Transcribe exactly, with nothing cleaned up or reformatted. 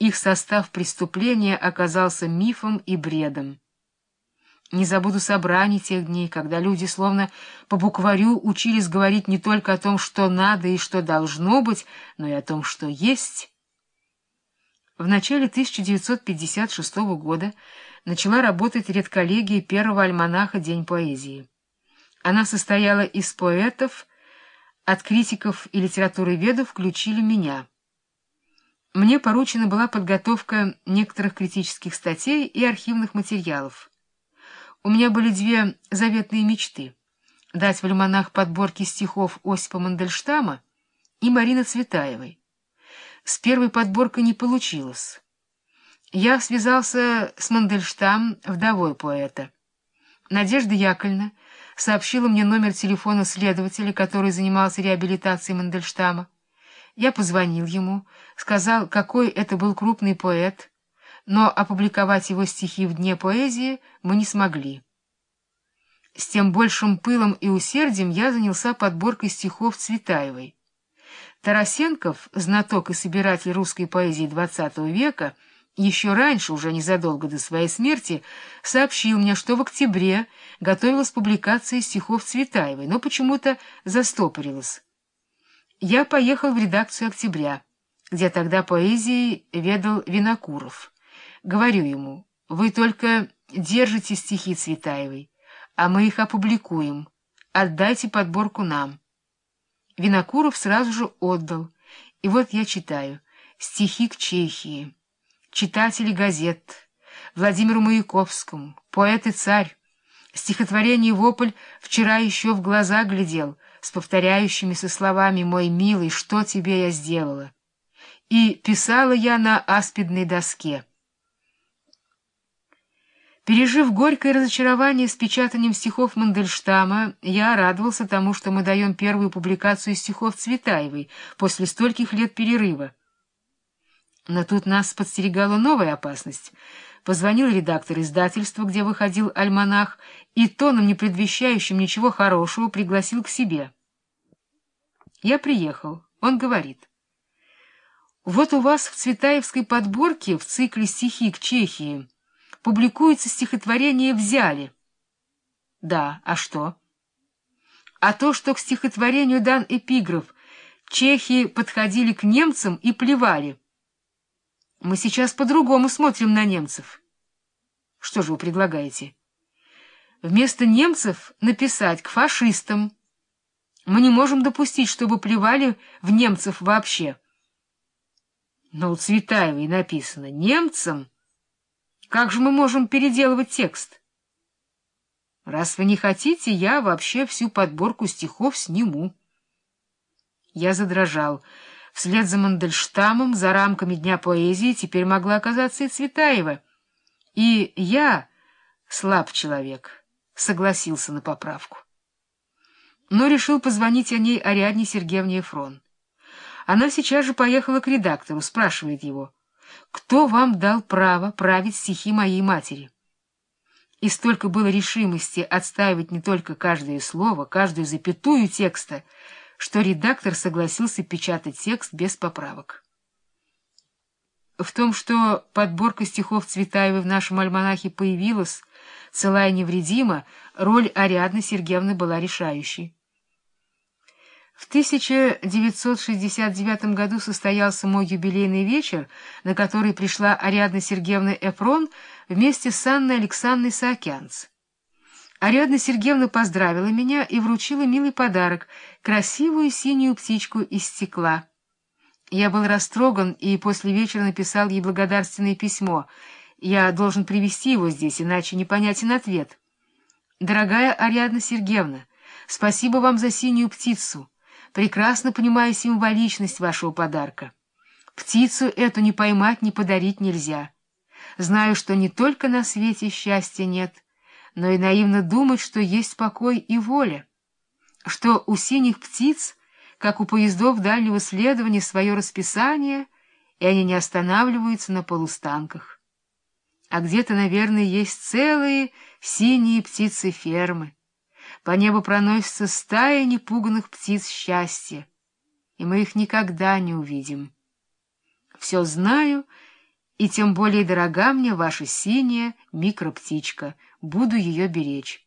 их состав преступления оказался мифом и бредом. Не забуду собраний тех дней, когда люди словно по букварю учились говорить не только о том, что надо и что должно быть, но и о том, что есть. В начале тысяча девятьсот пятьдесят шестого года начала работать редколлегия первого альманаха «День поэзии». Она состояла из поэтов, от критиков и литературоведов включили меня. Мне поручена была подготовка некоторых критических статей и архивных материалов. У меня были две заветные мечты — дать в альманах подборки стихов Осипа Мандельштама и Марины Цветаевой. С первой подборкой не получилось. Я связался с Мандельштам, вдовой поэта. Надежда Яковлевна сообщила мне номер телефона следователя, который занимался реабилитацией Мандельштама. Я позвонил ему, сказал, какой это был крупный поэт, но опубликовать его стихи в Дне поэзии мы не смогли. С тем большим пылом и усердием я занялся подборкой стихов Цветаевой. Тарасенков, знаток и собиратель русской поэзии двадцатого века, еще раньше, уже незадолго до своей смерти, сообщил мне, что в октябре готовилась публикация стихов Цветаевой, но почему-то застопорилась. Я поехал в редакцию «Октября», где тогда поэзией ведал Винокуров. Говорю ему: вы только держите стихи Цветаевой, а мы их опубликуем. Отдайте подборку нам. Винокуров сразу же отдал. И вот я читаю: стихи к Чехии, читатели газет, Владимиру Маяковскому, поэт и царь, стихотворение «Вопль» вчера еще в глаза глядел, с повторяющимися словами «Мой милый, что тебе я сделала?» И писала я на аспидной доске. Пережив горькое разочарование с печатанием стихов Мандельштама, я радовался тому, что мы даем первую публикацию стихов Цветаевой после стольких лет перерыва. Но тут нас подстерегала новая опасность. Позвонил редактор издательства, где выходил альманах, и тоном, не предвещающим ничего хорошего, пригласил к себе. Я приехал. Он говорит: вот у вас в Цветаевской подборке в цикле «Стихи к Чехии» публикуется стихотворение «Взяли». Да, а что? А то, что к стихотворению дан эпиграф: «Чехи подходили к немцам и плевали». Мы сейчас по-другому смотрим на немцев. Что же вы предлагаете? Вместо немцев написать «к фашистам». Мы не можем допустить, чтобы плевали в немцев вообще. Но у Цветаевой написано «немцам». Как же мы можем переделывать текст? Раз вы не хотите, я вообще всю подборку стихов сниму. Я задрожал. Вслед за Мандельштамом, за рамками Дня поэзии, теперь могла оказаться и Цветаева. И я, слаб человек, согласился на поправку. Но решил позвонить о ней Ариадне Сергеевне Эфрон. Она сейчас же поехала к редактору, спрашивает его: кто вам дал право править стихи моей матери? И столько было решимости отстаивать не только каждое слово, каждую запятую текста, что редактор согласился печатать текст без поправок. В том, что подборка стихов Цветаевой в нашем альманахе появилась целая и невредима, роль Ариадны Сергеевны была решающей. В тысяча девятьсот шестьдесят девятом году состоялся мой юбилейный вечер, на который пришла Ариадна Сергеевна Эфрон вместе с Анной Александровной Саакянц. Ариадна Сергеевна поздравила меня и вручила милый подарок — красивую синюю птичку из стекла. Я был растроган и после вечера написал ей благодарственное письмо. Я должен привезти его здесь, иначе непонятен ответ. «Дорогая Ариадна Сергеевна, спасибо вам за синюю птицу. Прекрасно понимаю символичность вашего подарка. Птицу эту ни поймать, ни подарить нельзя. Знаю, что не только на свете счастья нет, но и наивно думать, что есть покой и воля, что у синих птиц, как у поездов дальнего следования, свое расписание, и они не останавливаются на полустанках. А где-то, наверное, есть целые синие птицы-фермы. По небу проносятся стаи непуганных птиц счастья, и мы их никогда не увидим. Все знаю И тем более дорога мне ваша синяя микроптичка. Буду ее беречь.